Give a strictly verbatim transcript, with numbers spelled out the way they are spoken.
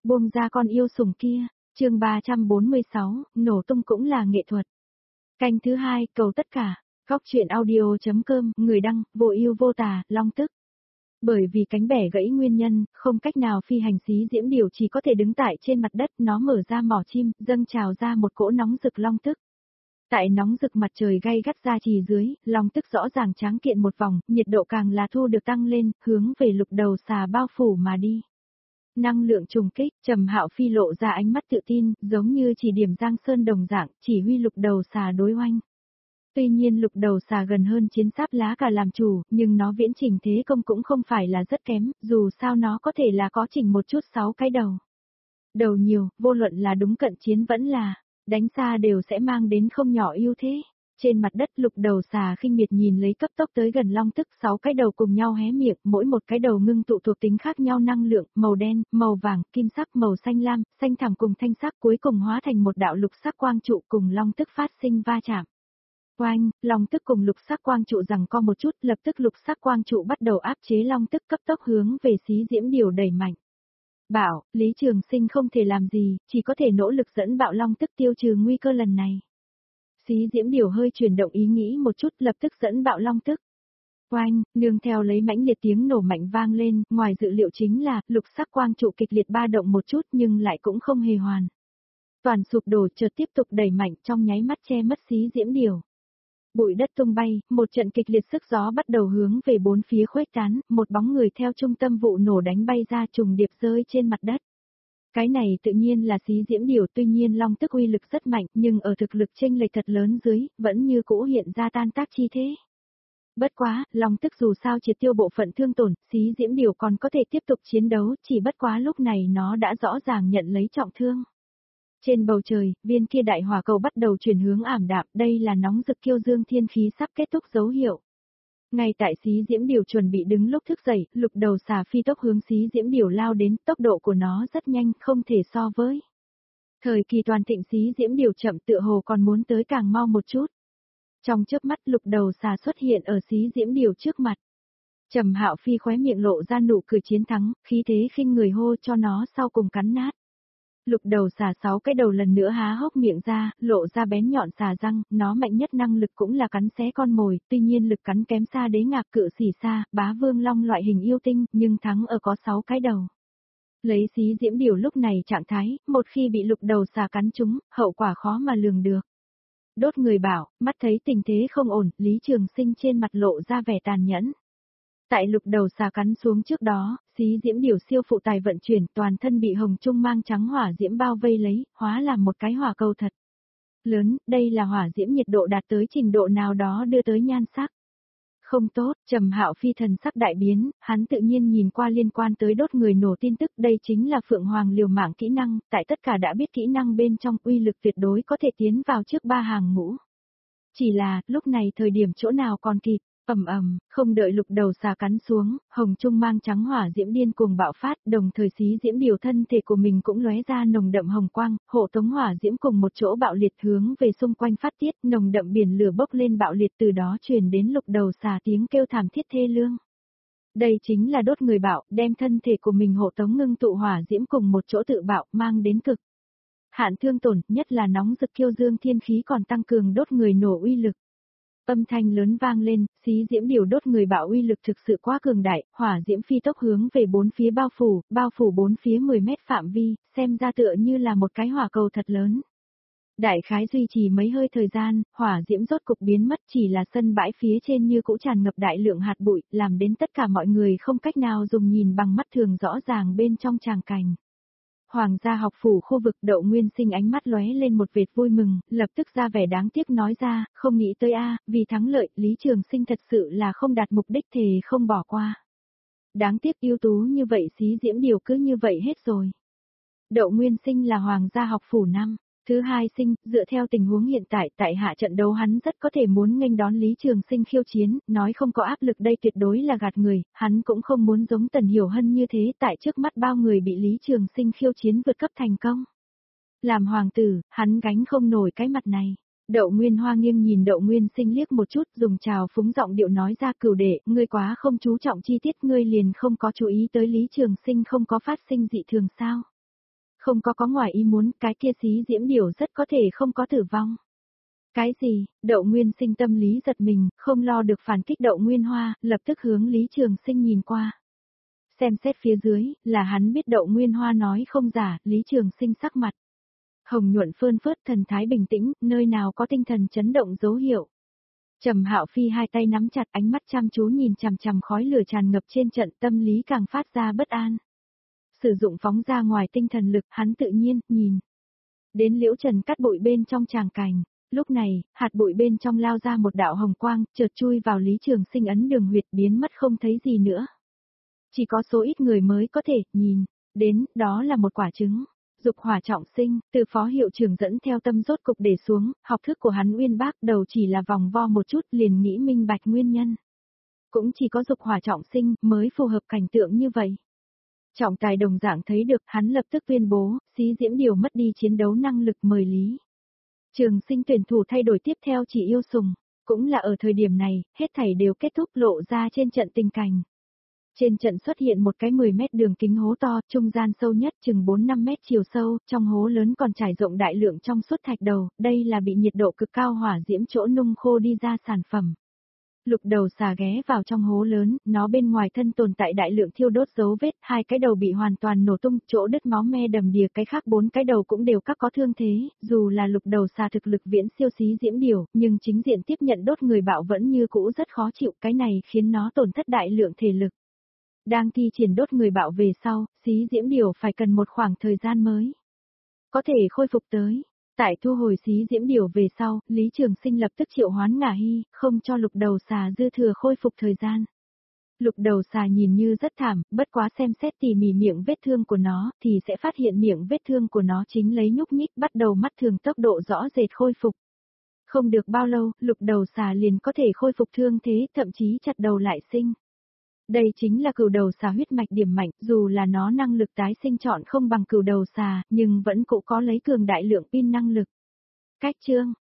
Buông ra con yêu sủng kia, chương ba trăm bốn mươi sáu, nổ tung cũng là nghệ thuật. Canh thứ hai, cầu tất cả, góc truyện audio.com, người đăng, vô ưu vô tà, Long Tức. Bởi vì cánh bẻ gãy nguyên nhân, không cách nào phi hành xí diễm điều chỉ có thể đứng tại trên mặt đất, nó mở ra mỏ chim, dâng trào ra một cỗ nóng rực long tức. Tại nóng rực mặt trời gay gắt ra trì dưới, long tức rõ ràng tráng kiện một vòng, nhiệt độ càng là thu được tăng lên, hướng về lục đầu xà bao phủ mà đi. Năng lượng trùng kích, Trầm Hạo Phi lộ ra ánh mắt tự tin, giống như chỉ điểm Giang Sơn đồng dạng, chỉ huy lục đầu xà đối oanh. Tuy nhiên lục đầu xà gần hơn chiến sáp lá cả làm chủ, nhưng nó viễn chỉnh thế công cũng không phải là rất kém, dù sao nó có thể là có chỉnh một chút sáu cái đầu. Đầu nhiều, vô luận là đúng cận chiến vẫn là, đánh xa đều sẽ mang đến không nhỏ ưu thế. Trên mặt đất lục đầu xà khinh miệt nhìn lấy cấp tốc tới gần long tức, sáu cái đầu cùng nhau hé miệng, mỗi một cái đầu ngưng tụ thuộc tính khác nhau năng lượng, màu đen, màu vàng, kim sắc, màu xanh lam, xanh thẳm cùng thanh sắc cuối cùng hóa thành một đạo lục sắc quang trụ cùng long tức phát sinh va chạm. Oanh, long tức cùng lục sắc quang trụ rằng co một chút, lập tức lục sắc quang trụ bắt đầu áp chế long tức cấp tốc hướng về xí diễm điều đẩy mạnh. Bảo, Lý Trường Sinh không thể làm gì, chỉ có thể nỗ lực dẫn bạo long tức tiêu trừ nguy cơ lần này. Xí diễm điều hơi chuyển động ý nghĩ một chút, lập tức dẫn bạo long tức. Oanh, nương theo lấy mãnh liệt tiếng nổ mạnh vang lên, ngoài dự liệu chính là, lục sắc quang trụ kịch liệt ba động một chút nhưng lại cũng không hề hoàn. Toàn sụp đổ chợt tiếp tục đẩy mạnh trong nháy mắt che mất xí diễm điều. Bụi đất tung bay, một trận kịch liệt sức gió bắt đầu hướng về bốn phía khuếch tán, một bóng người theo trung tâm vụ nổ đánh bay ra trùng điệp rơi trên mặt đất. Cái này tự nhiên là xí diễm điều, tuy nhiên long tức uy lực rất mạnh, nhưng ở thực lực chênh lệch thật lớn dưới, vẫn như cũ hiện ra tan tác chi thế. Bất quá, long tức dù sao triệt tiêu bộ phận thương tổn, xí diễm điều còn có thể tiếp tục chiến đấu, chỉ bất quá lúc này nó đã rõ ràng nhận lấy trọng thương. Trên bầu trời, viên kia đại hỏa cầu bắt đầu chuyển hướng ảm đạm, đây là nóng rực kiêu dương thiên khí sắp kết thúc dấu hiệu. Ngay tại xí diễm điều chuẩn bị đứng lúc thức dậy, lục đầu xà phi tốc hướng xí diễm điều lao đến, tốc độ của nó rất nhanh, không thể so với. Thời kỳ toàn thịnh xí diễm điều chậm tựa hồ còn muốn tới càng mau một chút. Trong chớp mắt lục đầu xà xuất hiện ở xí diễm điều trước mặt. Trầm Hạo Phi khóe miệng lộ ra nụ cười chiến thắng, khí thế khinh người hô cho nó sau cùng cắn nát. Lục đầu xà sáu cái đầu lần nữa há hốc miệng ra, lộ ra bén nhọn xà răng, nó mạnh nhất năng lực cũng là cắn xé con mồi, tuy nhiên lực cắn kém xa đế ngạc cự xỉ xa, bá vương long loại hình yêu tinh, nhưng thắng ở có sáu cái đầu. Lấy xí diễm điều lúc này trạng thái, một khi bị lục đầu xà cắn trúng, hậu quả khó mà lường được. Đốt người bảo, mắt thấy tình thế không ổn, Lý Trường Sinh trên mặt lộ ra vẻ tàn nhẫn. Tại lục đầu xà cắn xuống trước đó, xí diễm điều siêu phụ tài vận chuyển, toàn thân bị hồng trung mang trắng hỏa diễm bao vây lấy, hóa làm một cái hỏa cầu thật lớn, đây là hỏa diễm nhiệt độ đạt tới trình độ nào đó đưa tới nhan sắc. Không tốt, Trầm Hạo Phi thần sắc đại biến, hắn tự nhiên nhìn qua liên quan tới đốt người nổ tin tức, đây chính là Phượng Hoàng liều mạng kỹ năng, tại tất cả đã biết kỹ năng bên trong uy lực tuyệt đối có thể tiến vào trước ba hàng ngũ. Chỉ là, lúc này thời điểm chỗ nào còn kịp. Ầm ầm, không đợi lục đầu xà cắn xuống, hồng trung mang trắng hỏa diễm điên cuồng bạo phát, đồng thời xí diễm điều thân thể của mình cũng lóe ra nồng đậm hồng quang, hộ tống hỏa diễm cùng một chỗ bạo liệt hướng về xung quanh phát tiết, nồng đậm biển lửa bốc lên bạo liệt, từ đó truyền đến lục đầu xà tiếng kêu thảm thiết thê lương. Đây chính là đốt người bạo, đem thân thể của mình hộ tống ngưng tụ hỏa diễm cùng một chỗ tự bạo, mang đến cực hạn thương tổn, nhất là nóng rực kiêu dương thiên khí còn tăng cường đốt người nổ uy lực. Âm thanh lớn vang lên, xí diễm điều đốt người bạo uy lực thực sự quá cường đại, hỏa diễm phi tốc hướng về bốn phía bao phủ, bao phủ bốn phía mười mét phạm vi, xem ra tựa như là một cái hỏa cầu thật lớn. Đại khái duy trì mấy hơi thời gian, hỏa diễm rốt cục biến mất, chỉ là sân bãi phía trên như cũ tràn ngập đại lượng hạt bụi, làm đến tất cả mọi người không cách nào dùng nhìn bằng mắt thường rõ ràng bên trong tràng cảnh. Hoàng gia học phủ khu vực Đậu Nguyên Sinh ánh mắt lóe lên một vệt vui mừng, lập tức ra vẻ đáng tiếc nói ra, không nghĩ tới a, vì thắng lợi, Lý Trường Sinh thật sự là không đạt mục đích thì không bỏ qua. Đáng tiếc ưu tú như vậy xí diễm điều cứ như vậy hết rồi. Đậu Nguyên Sinh là Hoàng gia học phủ năm thứ hai sinh, dựa theo tình huống hiện tại, tại hạ trận đấu hắn rất có thể muốn nghênh đón Lý Trường Sinh khiêu chiến, nói không có áp lực đây tuyệt đối là gạt người, hắn cũng không muốn giống Tần Hiểu Hân như thế tại trước mắt bao người bị Lý Trường Sinh khiêu chiến vượt cấp thành công. Làm hoàng tử, hắn gánh không nổi cái mặt này. Đậu Nguyên Hoa nghiêng nhìn Đậu Nguyên Sinh liếc một chút, dùng trào phúng giọng điệu nói ra, Cửu đệ, ngươi quá không chú trọng chi tiết, ngươi liền không có chú ý tới Lý Trường Sinh không có phát sinh dị thường sao? Không có có ngoài ý muốn, cái kia xí diễm điểu rất có thể không có tử vong. Cái gì? Đậu Nguyên Sinh tâm lý giật mình, không lo được phản kích Đậu Nguyên Hoa, lập tức hướng Lý Trường Sinh nhìn qua. Xem xét phía dưới, là hắn biết Đậu Nguyên Hoa nói không giả, Lý Trường Sinh sắc mặt hồng nhuận phơn phớt, thần thái bình tĩnh, nơi nào có tinh thần chấn động dấu hiệu. Trầm Hạo Phi hai tay nắm chặt, ánh mắt chăm chú nhìn chằm chằm khói lửa tràn ngập trên trận, tâm lý càng phát ra bất an. Sử dụng phóng ra ngoài tinh thần lực, hắn tự nhiên nhìn đến Liễu Trần cắt bụi bên trong tràng cảnh. Lúc này, hạt bụi bên trong lao ra một đạo hồng quang, chợt chui vào Lý Trường Sinh ấn đường huyệt, biến mất không thấy gì nữa. Chỉ có số ít người mới có thể nhìn đến, đó là một quả trứng. Dục hỏa trọng sinh, từ phó hiệu trưởng dẫn theo tâm rốt cục để xuống, học thức của hắn uyên bác, đầu chỉ là vòng vo một chút, liền nghĩ minh bạch nguyên nhân. Cũng chỉ có dục hỏa trọng sinh mới phù hợp cảnh tượng như vậy. Trọng tài đồng dạng thấy được, hắn lập tức tuyên bố, xí diễm điều mất đi chiến đấu năng lực, mời Lý Trường Sinh tuyển thủ thay đổi tiếp theo chỉ yêu sùng. Cũng là ở thời điểm này, hết thảy đều kết thúc, lộ ra trên trận tình cảnh. Trên trận xuất hiện một cái mười mét đường kính hố to, trung gian sâu nhất chừng bốn năm mét chiều sâu, trong hố lớn còn trải rộng đại lượng trong suốt thạch đầu, đây là bị nhiệt độ cực cao hỏa diễm chỗ nung khô đi ra sản phẩm. Lục đầu xà ghé vào trong hố lớn, nó bên ngoài thân tồn tại đại lượng thiêu đốt dấu vết, hai cái đầu bị hoàn toàn nổ tung, chỗ đứt máu me đầm đìa, cái khác bốn cái đầu cũng đều các có thương thế, dù là lục đầu xà thực lực viễn siêu xí diễm điều, nhưng chính diện tiếp nhận đốt người bạo vẫn như cũ rất khó chịu, cái này khiến nó tổn thất đại lượng thể lực. Đang thi triển đốt người bạo về sau, xí diễm điều phải cần một khoảng thời gian mới có thể khôi phục tới. Tại thu hồi xí diễm điều về sau, Lý Trường Sinh lập tức triệu hoán Ngả Hy, không cho lục đầu xà dư thừa khôi phục thời gian. Lục đầu xà nhìn như rất thảm, bất quá xem xét tỉ mỉ miệng vết thương của nó, thì sẽ phát hiện miệng vết thương của nó chính lấy nhúc nhích bắt đầu mắt thường tốc độ rõ rệt khôi phục. Không được bao lâu, lục đầu xà liền có thể khôi phục thương thế, thậm chí chặt đầu lại sinh. Đây chính là cừu đầu xà huyết mạch điểm mạnh, dù là nó năng lực tái sinh chọn không bằng cừu đầu xà, nhưng vẫn cũng có lấy cường đại lượng pin năng lực. Cách chương,